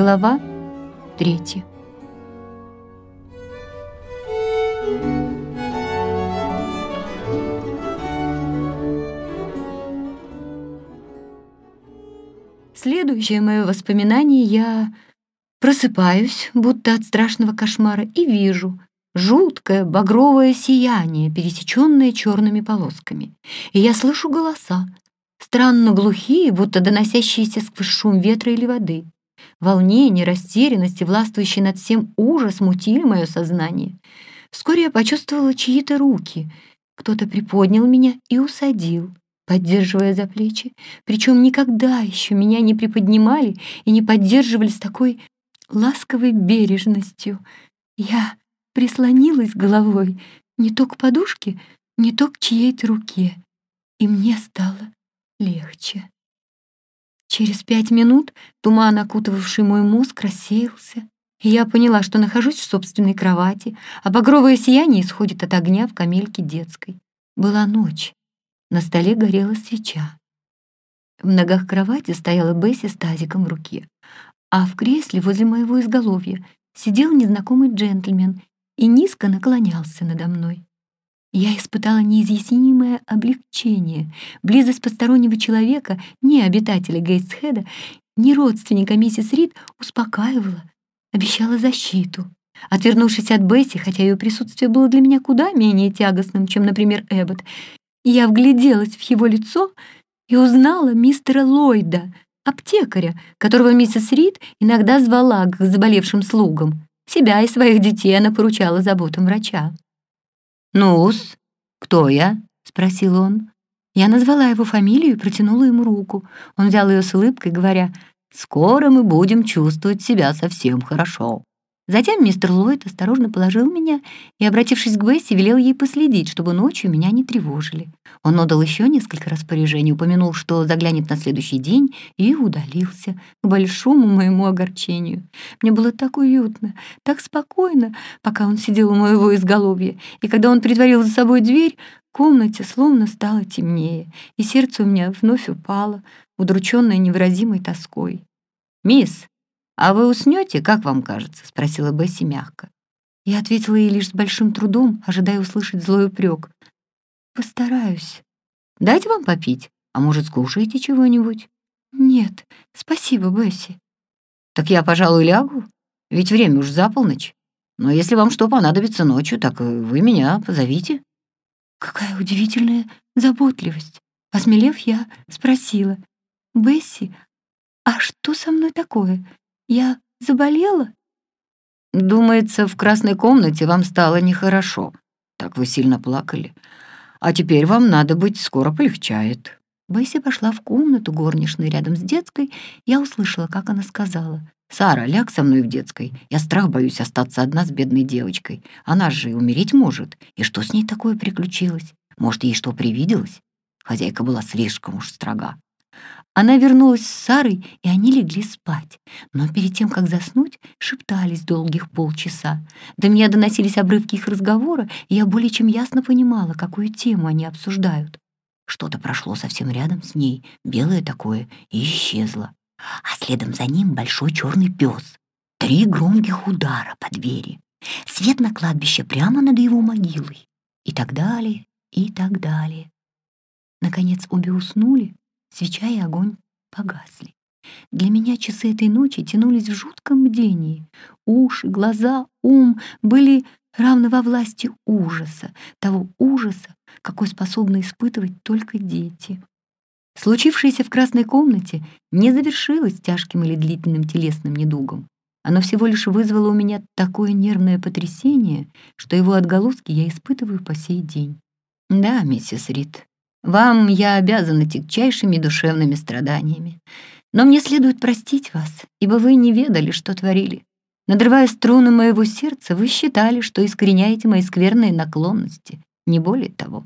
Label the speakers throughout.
Speaker 1: Глава 3. Следующее мое воспоминание: я просыпаюсь, будто от страшного кошмара, и вижу жуткое багровое сияние, пересеченное черными полосками. И я слышу голоса, странно глухие, будто доносящиеся сквозь шум ветра или воды. Волнение, растерянность и властвующий над всем ужас мутили мое сознание. Вскоре я почувствовала чьи-то руки. Кто-то приподнял меня и усадил, поддерживая за плечи. Причем никогда еще меня не приподнимали и не поддерживали с такой ласковой бережностью. Я прислонилась головой не то к подушке, не то к чьей-то руке, и мне стало легче. Через 5 минут туман, окутывавший мой мозг, рассеялся, и я поняла, что нахожусь в собственной кровати, а багровое сияние исходит от огня в камельке детской. Была ночь. На столе горела свеча. В ногах кровати стояла Бесси с тазиком в руке, а в кресле возле моего изголовья сидел незнакомый джентльмен и низко наклонялся надо мной. Я испытала неизъяснимое облегчение. Близость постороннего человека, ни обитателя Гейтсхеда, ни родственника миссис Рид, успокаивала, обещала защиту. Отвернувшись от Бесси, хотя ее присутствие было для меня куда менее тягостным, чем, например, Эббот, я вгляделась в его лицо и узнала мистера Ллойда, аптекаря, которого миссис Рид иногда звала к заболевшим слугам. Себя и своих детей она поручала заботам врача. «Ну-с, кто я?» — спросил он. Я назвала его фамилию и протянула ему руку. Он взял ее с улыбкой, говоря: «Скоро мы будем чувствовать себя совсем хорошо». Затем мистер Ллойд осторожно положил меня и, обратившись к Бесси, велел ей последить, чтобы ночью меня не тревожили. Он отдал еще несколько распоряжений, упомянул, что заглянет на следующий день, и удалился, к большому моему огорчению. Мне было так уютно, так спокойно, пока он сидел у моего изголовья, и когда он притворил за собой дверь, в комнате словно стало темнее, и сердце у меня вновь упало, удрученное невыразимой тоской. «Мисс, а вы уснете, как вам кажется?» — спросила Бесси мягко. Я ответила ей лишь с большим трудом, ожидая услышать злой упрек. «Постараюсь. Дайте вам попить, а может, скушаете чего-нибудь?» «Нет, спасибо, Бесси». «Так я, пожалуй, лягу, ведь время уж за полночь. Но если вам что понадобится ночью, так вы меня позовите». Какая удивительная заботливость. Осмелев, я спросила: «Бесси, а что со мной такое? Я заболела?» «Думается, в красной комнате вам стало нехорошо. Так вы сильно плакали. А теперь вам, надо быть, скоро полегчает». Бесси пошла в комнату горничной рядом с детской. Я услышала, как она сказала: «Сара, ляг со мной в детской. Я страх боюсь остаться одна с бедной девочкой. Она же и умереть может. И что с ней такое приключилось? Может, ей что привиделось?» Хозяйка была слишком уж строга. Она вернулась с Сарой, и они легли спать. Но перед тем, как заснуть, шептались долгих полчаса. До меня доносились обрывки их разговора, и я более чем ясно понимала, какую тему они обсуждают. Что-то прошло совсем рядом с ней, белое такое, и исчезло. А следом за ним большой черный пес. 3 громких удара по двери. Свет на кладбище прямо над его могилой. И так далее, и так далее. Наконец обе уснули. Свеча и огонь погасли. Для меня часы этой ночи тянулись в жутком бдении. Уши, глаза, ум были равны во власти ужаса, того ужаса, какой способны испытывать только дети. Случившееся в красной комнате не завершилось тяжким или длительным телесным недугом. Оно всего лишь вызвало у меня такое нервное потрясение, что его отголоски я испытываю по сей день. Да, миссис Рид, вам я обязана тягчайшими душевными страданиями. Но мне следует простить вас, ибо вы не ведали, что творили. Надрывая струны моего сердца, вы считали, что искореняете мои скверные наклонности, не более того.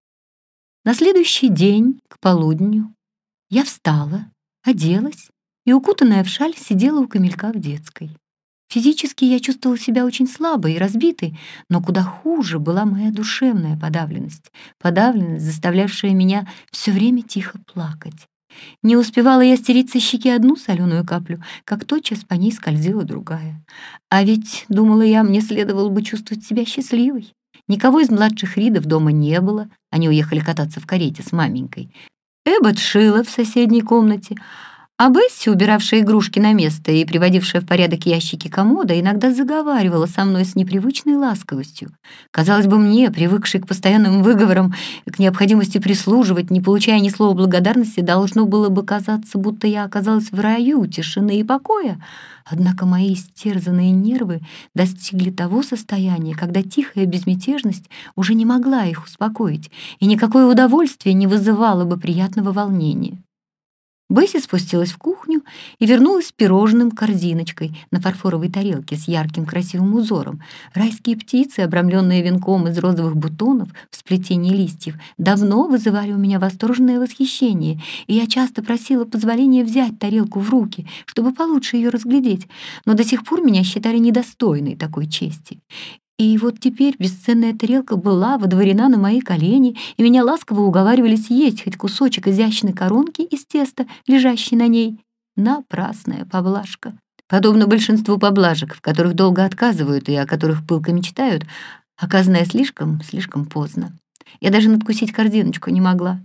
Speaker 1: На следующий день, к полудню, я встала, оделась и, укутанная в шаль, сидела у камелька в детской. Физически я чувствовала себя очень слабой и разбитой, но куда хуже была моя душевная подавленность, заставлявшая меня все время тихо плакать. Не успевала я стереть со щеки одну соленую каплю, как тотчас по ней скользила другая. А ведь, думала я, мне следовало бы чувствовать себя счастливой. Никого из младших Ридов дома не было, они уехали кататься в карете с маменькой. Эббот шила в соседней комнате, а Бесси, убиравшая игрушки на место и приводившая в порядок ящики комода, иногда заговаривала со мной с непривычной ласковостью. Казалось бы, мне, привыкшей к постоянным выговорам и к необходимости прислуживать, не получая ни слова благодарности, должно было бы казаться, будто я оказалась в раю тишины и покоя. Однако мои истерзанные нервы достигли того состояния, когда тихая безмятежность уже не могла их успокоить, и никакое удовольствие не вызывало бы приятного волнения. Бесси спустилась в кухню и вернулась с пирожным корзиночкой на фарфоровой тарелке с ярким красивым узором. Райские птицы, обрамленные венком из розовых бутонов в сплетении листьев, давно вызывали у меня восторженное восхищение, и я часто просила позволения взять тарелку в руки, чтобы получше ее разглядеть, но до сих пор меня считали недостойной такой чести. И вот теперь бесценная тарелка была водворена на мои колени, и меня ласково уговаривали съесть хоть кусочек изящной коронки из теста, лежащей на ней. Напрасная поблажка. Подобно большинству поблажек, в которых долго отказывают и о которых пылко мечтают, оказанная слишком поздно. Я даже надкусить корзиночку не могла.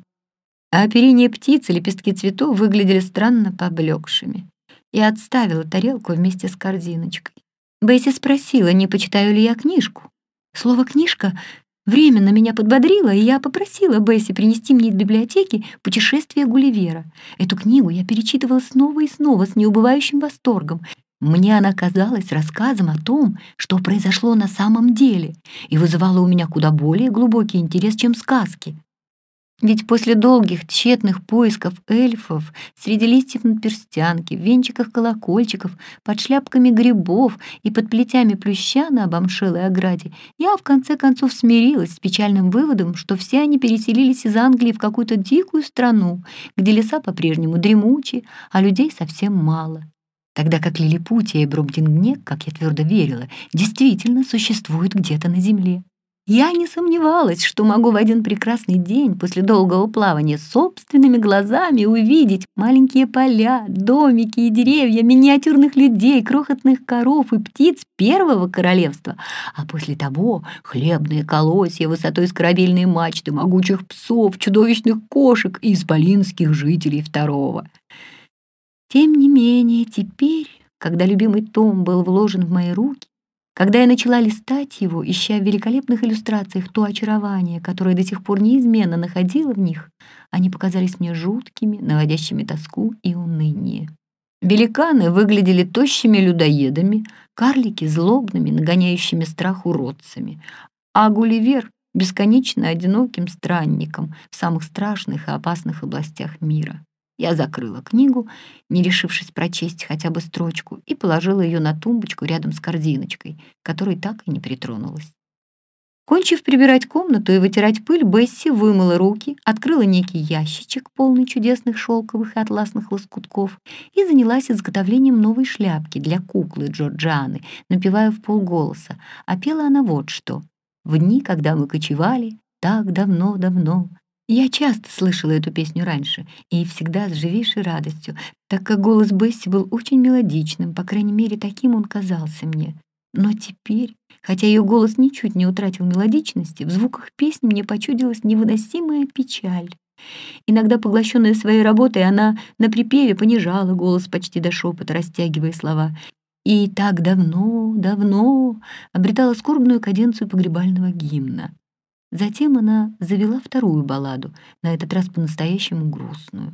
Speaker 1: А оперение птиц и лепестки цветов выглядели странно поблекшими. Я отставила тарелку вместе с корзиночкой. Бесси спросила, не почитаю ли я книжку. Слово «книжка» временно меня подбодрило, и я попросила Бесси принести мне из библиотеки «Путешествие Гулливера». Эту книгу я перечитывала снова и снова с неубывающим восторгом. Мне она казалась рассказом о том, что произошло на самом деле, и вызывала у меня куда более глубокий интерес, чем сказки. Ведь после долгих тщетных поисков эльфов среди листьев надперстянки, в венчиках колокольчиков, под шляпками грибов и под плетями плюща на обомшелой ограде, я в конце концов смирилась с печальным выводом, что все они переселились из Англии в какую-то дикую страну, где леса по-прежнему дремучи, а людей совсем мало. Тогда как Лилипутия и Брубдингнек, как я твердо верила, действительно существуют где-то на земле. Я не сомневалась, что могу в один прекрасный день после долгого плавания собственными глазами увидеть маленькие поля, домики и деревья, миниатюрных людей, крохотных коров и птиц первого королевства, а после того хлебные колосья высотой с корабельные мачты, могучих псов, чудовищных кошек и исполинских жителей второго. Тем не менее, теперь, когда любимый том был вложен в мои руки, когда я начала листать его, ища в великолепных иллюстрациях то очарование, которое до сих пор неизменно находила в них, они показались мне жуткими, наводящими тоску и уныние. Великаны выглядели тощими людоедами, карлики — злобными, нагоняющими страх уродцами, а Гулливер — бесконечно одиноким странником в самых страшных и опасных областях мира. Я закрыла книгу, не решившись прочесть хотя бы строчку, и положила ее на тумбочку рядом с корзиночкой, которой так и не притронулась. Кончив прибирать комнату и вытирать пыль, Бесси вымыла руки, открыла некий ящичек, полный чудесных шелковых и атласных лоскутков, и занялась изготовлением новой шляпки для куклы Джорджианы, напевая вполголоса. А пела она вот что: «В дни, когда мы кочевали, так давно-давно». Я часто слышала эту песню раньше, и всегда с живейшей радостью, так как голос Бесси был очень мелодичным, по крайней мере, таким он казался мне. Но теперь, хотя ее голос ничуть не утратил мелодичности, в звуках песни мне почудилась невыносимая печаль. Иногда, поглощенная своей работой, она на припеве понижала голос почти до шепота, растягивая слова. И так давно обретала скорбную каденцию погребального гимна. Затем она завела вторую балладу, на этот раз по-настоящему грустную.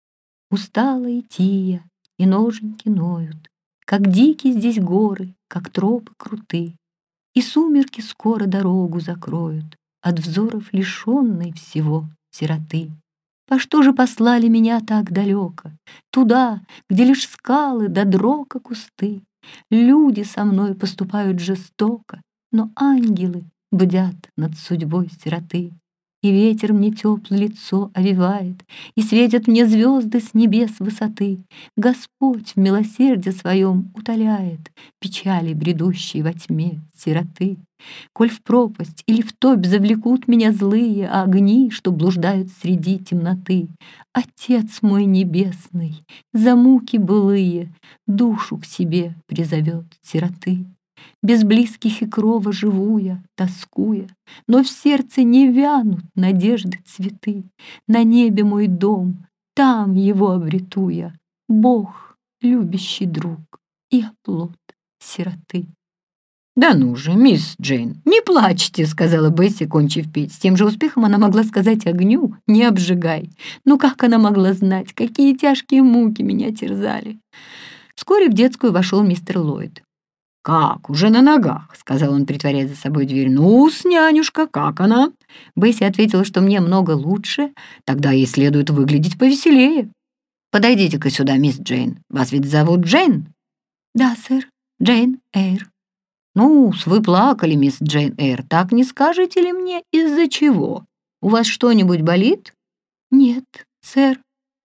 Speaker 1: Устала идти я, и ноженьки ноют, как дикие здесь горы, как тропы круты, и сумерки скоро дорогу закроют от взоров лишенной всего сироты. По что же послали меня так далеко, туда, где лишь скалы да дрока кусты? Люди со мной поступают жестоко, но ангелы бдят над судьбой сироты. И ветер мне теплое лицо овевает, и светят мне звезды с небес высоты. Господь в милосердии своем утоляет печали, бредущие во тьме сироты. Коль в пропасть или в топь завлекут меня злые огни, что блуждают среди темноты, Отец мой небесный, за муки былые душу к себе призовет сироты. Без близких и крова живу я, тоскуя, но в сердце не вянут надежды цветы. На небе мой дом, там его обрету я, Бог, любящий друг и оплот сироты.
Speaker 2: «Да ну же, мисс Джейн, не плачьте», — сказала Бесси, кончив петь. С тем же успехом она могла сказать огню: «Не обжигай». Но как она могла знать, какие тяжкие муки меня терзали? Вскоре в детскую вошел мистер Ллойд. «Как, уже на ногах?» — сказал он, притворяя за собой дверь. «Ну-с, нянюшка, как она?» Бесси ответила, что мне много лучше, тогда ей следует выглядеть повеселее. «Подойдите-ка сюда, мисс Джейн. Вас ведь зовут Джейн?»
Speaker 1: «Да, сэр, Джейн Эйр».
Speaker 2: «Ну-с, вы плакали, мисс Джейн Эйр. Так не скажете ли мне, из-за чего? У вас что-нибудь болит?»
Speaker 1: «Нет, сэр».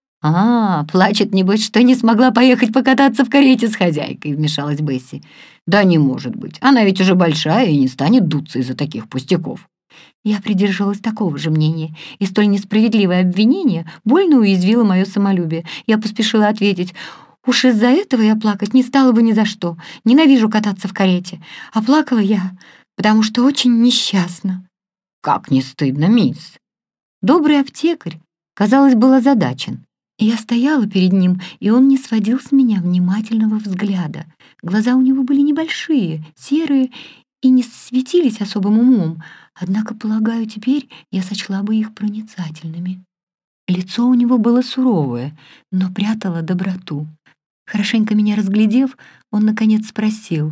Speaker 2: Плачет, небось, что не смогла поехать покататься в карете с хозяйкой», — вмешалась Бесси. «Да не может быть. Она ведь уже большая и не станет дуться из-за таких пустяков».
Speaker 1: Я придерживалась такого же мнения, и столь несправедливое обвинение больно уязвило мое самолюбие. Я поспешила ответить: «Уж из-за этого я плакать не стала бы ни за что. Ненавижу кататься в карете. А плакала я, потому что очень несчастна».
Speaker 2: «Как не стыдно, мисс!»
Speaker 1: Добрый аптекарь, казалось, был озадачен. Я стояла перед ним, и он не сводил с меня внимательного взгляда. Глаза у него были небольшие, серые и не светились особым умом, однако, полагаю, теперь я сочла бы их проницательными. Лицо у него было суровое, но прятало доброту. Хорошенько меня разглядев, он, наконец, спросил: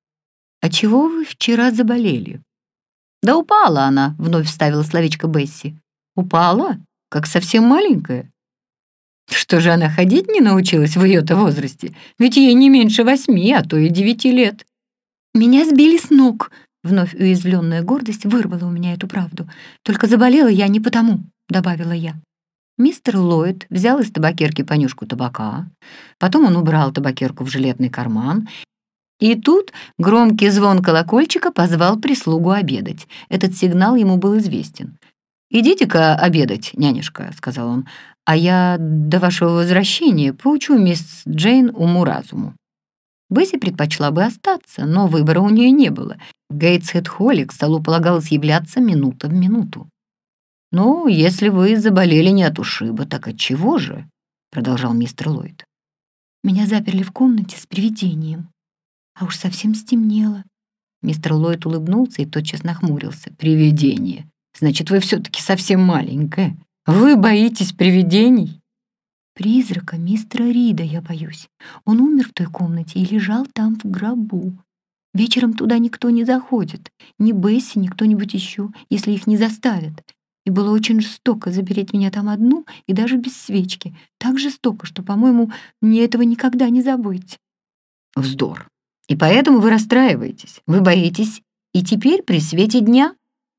Speaker 1: «А чего вы вчера заболели?»
Speaker 2: «Да упала она», — вновь вставила словечко Бесси. «Упала? Как совсем маленькая?» «Что же она ходить не научилась в ее-то возрасте? Ведь ей не меньше 8, а то и 9 лет».
Speaker 1: «Меня сбили с ног», — вновь уязвленная гордость вырвала у меня эту правду. «Только заболела я не потому», — добавила я. Мистер Ллойд взял из табакерки понюшку табака, потом он убрал табакерку в жилетный карман, и тут громкий звон колокольчика позвал прислугу обедать. Этот сигнал ему был известен. «Идите-ка обедать, нянюшка», — сказал он, «а я до вашего возвращения поучу мисс Джейн уму-разуму». Бесси предпочла бы остаться, но выбора у нее не было. В Гейтсхед-холле к столу полагалось являться минута в минуту. «Ну, если вы заболели не от ушиба, так от чего же?» — продолжал мистер Ллойд. «Меня заперли в комнате с привидением, а уж совсем стемнело».
Speaker 2: Мистер Ллойд улыбнулся и тотчас нахмурился. «Привидение. Значит, вы все-таки совсем маленькая. Вы боитесь привидений?»
Speaker 1: «Призрака мистера Рида я боюсь. Он умер в той комнате и лежал там в гробу. Вечером туда никто не заходит, ни Бесси, ни кто-нибудь еще, если их не заставят. И было очень жестоко запереть меня там одну и даже без свечки. Так жестоко, что, по-моему, мне этого никогда не забыть».
Speaker 2: «Вздор. И поэтому вы расстраиваетесь. Вы боитесь и теперь при свете дня?»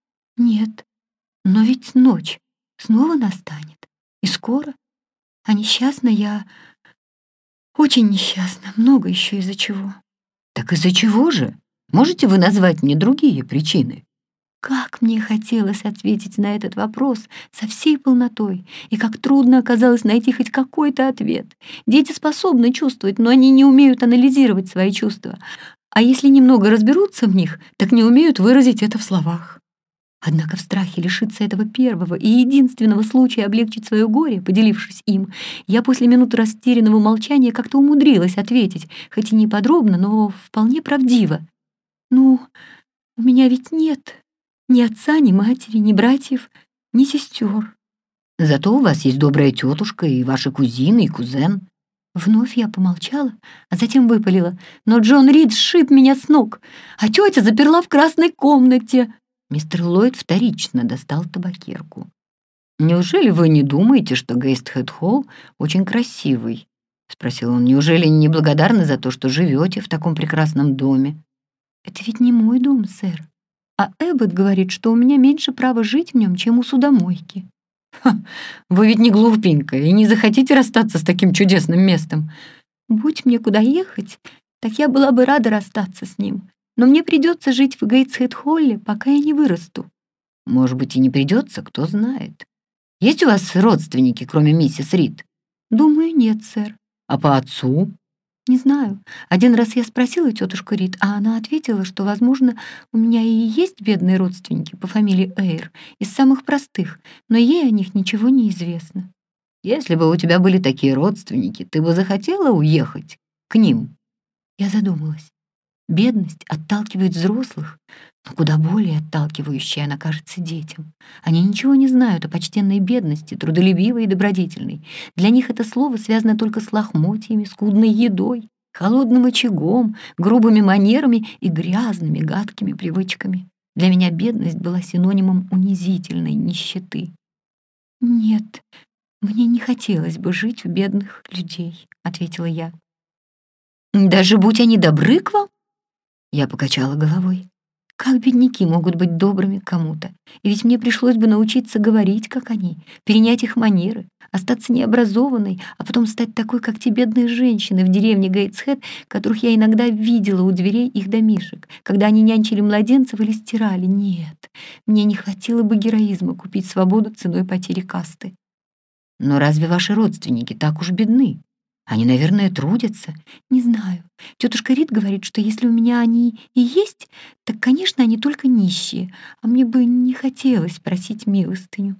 Speaker 1: «Нет, но ведь ночь снова настанет. И скоро. А несчастна я... Очень несчастна. Много еще из-за чего».
Speaker 2: «Так из-за чего же? Можете вы назвать мне другие причины?»
Speaker 1: Как мне хотелось ответить на этот вопрос со всей полнотой, и как трудно оказалось найти хоть какой-то ответ. Дети способны чувствовать, но они не умеют анализировать свои чувства. А если немного разберутся в них, так не умеют выразить это в словах. Однако в страхе лишиться этого первого и единственного случая облегчить свое горе, поделившись им, я после минуты растерянного молчания как-то умудрилась ответить, хоть и не подробно, но вполне правдиво. «Ну, у меня ведь нет ни отца, ни матери, ни братьев, ни сестер».
Speaker 2: «Зато у вас есть добрая тетушка и ваши кузины и кузен».
Speaker 1: Вновь я помолчала, а затем выпалила: «Но Джон Рид сшиб меня с ног, а тетя заперла в красной комнате».
Speaker 2: Мистер Ллойд вторично достал табакерку. «Неужели вы не думаете, что Гейтсхед-холл очень красивый?» — спросил он. «Неужели не благодарны за то, что живете в таком прекрасном доме?»
Speaker 1: «Это ведь не мой дом, сэр. А Эббот говорит, что у меня меньше права жить в нем, чем у судомойки.
Speaker 2: Ха, вы ведь не глупенькая и не захотите расстаться с таким чудесным местом.
Speaker 1: Будь мне куда ехать, так я была бы рада расстаться с ним. Но мне придется жить в Гейтсхед-Холле, пока я не вырасту.
Speaker 2: Может быть, и не придется, кто знает. Есть у вас родственники, кроме миссис Рид?
Speaker 1: Думаю, нет, сэр.
Speaker 2: А по отцу?
Speaker 1: Не знаю. Один раз я спросила тетушку Рид, а она ответила, что, возможно, у меня и есть бедные родственники по фамилии Эйр, из самых простых, но ей о них ничего не известно.
Speaker 2: Если бы у тебя были такие родственники, ты бы захотела уехать к ним?
Speaker 1: Я задумалась. Бедность отталкивает взрослых, но куда более отталкивающей она кажется детям. Они ничего не знают о почтенной бедности, трудолюбивой и добродетельной. Для них это слово связано только с лохмотьями, скудной едой, холодным очагом, грубыми манерами и грязными, гадкими привычками. Для меня бедность была синонимом унизительной нищеты. «Нет, мне не хотелось бы жить у бедных людей», — ответила я.
Speaker 2: Даже будь они добры к вам? Я покачала головой.
Speaker 1: Как бедняки могут быть добрыми к кому-то? И ведь мне пришлось бы научиться говорить, как они, перенять их манеры, остаться необразованной, а потом стать такой, как те бедные женщины в деревне Гейтсхед, которых я иногда видела у дверей их домишек, когда они нянчили младенцев или стирали. Нет, мне не хватило бы героизма купить свободу ценой потери касты.
Speaker 2: Но разве ваши родственники так уж бедны? Они, наверное, трудятся.
Speaker 1: Не знаю. Тетушка Рид говорит, что если у меня они и есть, так, конечно, они только нищие, а мне бы не хотелось просить милостыню.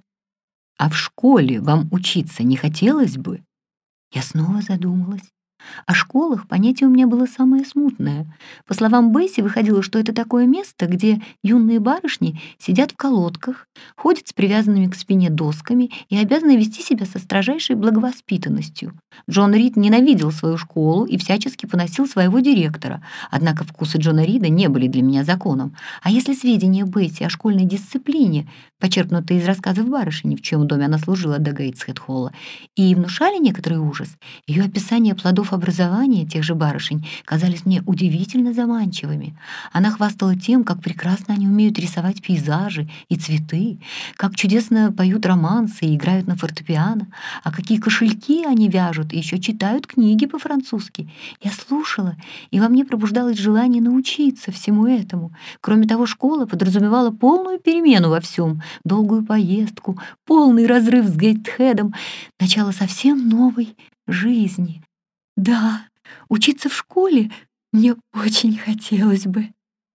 Speaker 2: А в школе вам учиться не хотелось бы?
Speaker 1: Я снова задумалась. О школах понятие у меня было самое смутное. По словам Бесси, выходило, что это такое место, где юные барышни сидят в колодках, ходят с привязанными к спине досками и обязаны вести себя со строжайшей благовоспитанностью. Джон Рид ненавидел свою школу и всячески поносил своего директора, однако вкусы Джона Рида не были для меня законом. А если сведения Бесси о школьной дисциплине, почерпнутые из рассказов барышни, в чьем доме она служила до Гейтсхед-Холла, и внушали некоторый ужас, ее описание плодов образования тех же барышень казались мне удивительно заманчивыми. Она хвастала тем, как прекрасно они умеют рисовать пейзажи и цветы, как чудесно поют романсы и играют на фортепиано, а какие кошельки они вяжут и еще читают книги по-французски. Я слушала, и во мне пробуждалось желание научиться всему этому. Кроме того, школа подразумевала полную перемену во всем, долгую поездку, полный разрыв с Гейтхедом, начало совсем новой жизни. Да, учиться в школе мне очень хотелось бы.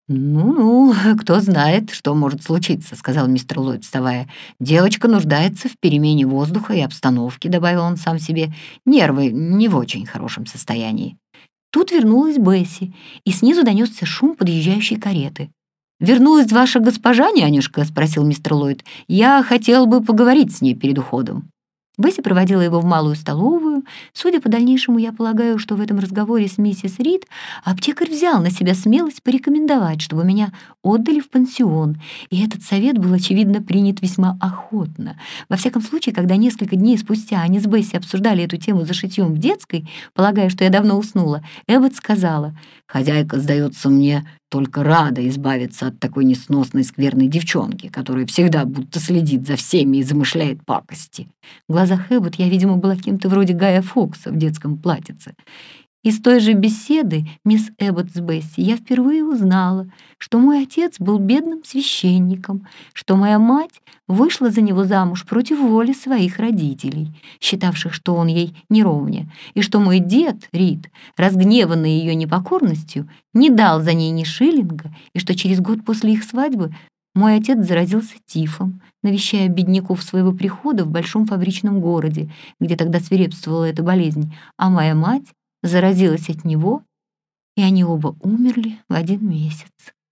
Speaker 2: «Ну-ну, кто знает, что может случиться», — сказал мистер Ллойд, вставая. «Девочка нуждается в перемене воздуха и обстановки», — добавил он сам себе. «Нервы не в очень хорошем состоянии».
Speaker 1: Тут вернулась Бесси, и снизу донесся шум подъезжающей кареты.
Speaker 2: «Вернулась ваша госпожа, нянюшка?» — спросил мистер Ллойд. «Я хотел бы поговорить с ней перед уходом».
Speaker 1: Бесси проводила его в малую столовую. Судя по дальнейшему, я полагаю, что в этом разговоре с миссис Рид аптекарь взял на себя смелость порекомендовать, чтобы меня отдали в пансион, и этот совет был, очевидно, принят весьма охотно. Во всяком случае, когда несколько дней спустя они с Бесси обсуждали эту тему за шитьем в детской, полагая, что я давно уснула, Эббот сказала:
Speaker 2: «Хозяйка, сдается мне, только рада избавиться от такой несносной скверной девчонки, которая всегда будто следит за всеми и замышляет пакости».
Speaker 1: В глазах Эббот я, видимо, была кем-то вроде Гая Фокса в детском платьице. Из той же беседы мисс Эббот с Бесси я впервые узнала, что мой отец был бедным священником, что моя мать вышла за него замуж против воли своих родителей, считавших, что он ей не ровня, и что мой дед, Рид, разгневанный ее непокорностью, не дал за ней ни шиллинга, и что через год после их свадьбы мой отец заразился тифом, навещая бедняков своего прихода в большом фабричном городе, где тогда свирепствовала эта болезнь, а моя мать заразилась от него, и они оба умерли в один месяц.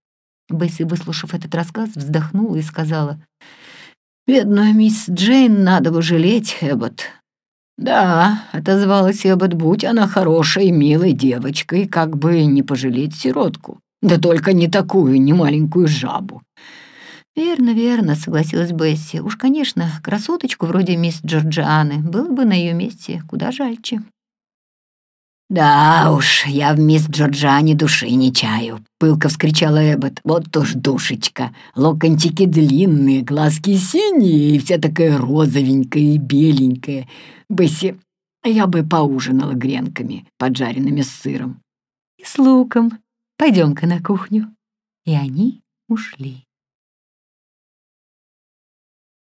Speaker 1: Бесси, выслушав этот рассказ, вздохнула и сказала:
Speaker 2: «Бедную мисс Джейн надо бы жалеть, Эббот». «Да», — отозвалась Эббот, — «будь она хорошей, милой девочкой, как бы не пожалеть сиротку. Да только не такую, не маленькую жабу».
Speaker 1: «Верно, верно», — согласилась Бесси. «Уж, конечно, красоточку вроде мисс Джорджианы было бы на ее месте куда жальче».
Speaker 2: «Да уж, я в мисс Джорджане души не чаю», — пылко вскричала Эббот. «Вот уж душечка, локончики длинные, глазки синие и вся такая розовенькая и беленькая. Бесси, я бы поужинала гренками, поджаренными с сыром».
Speaker 1: «И с луком. Пойдем-ка на кухню». И они ушли.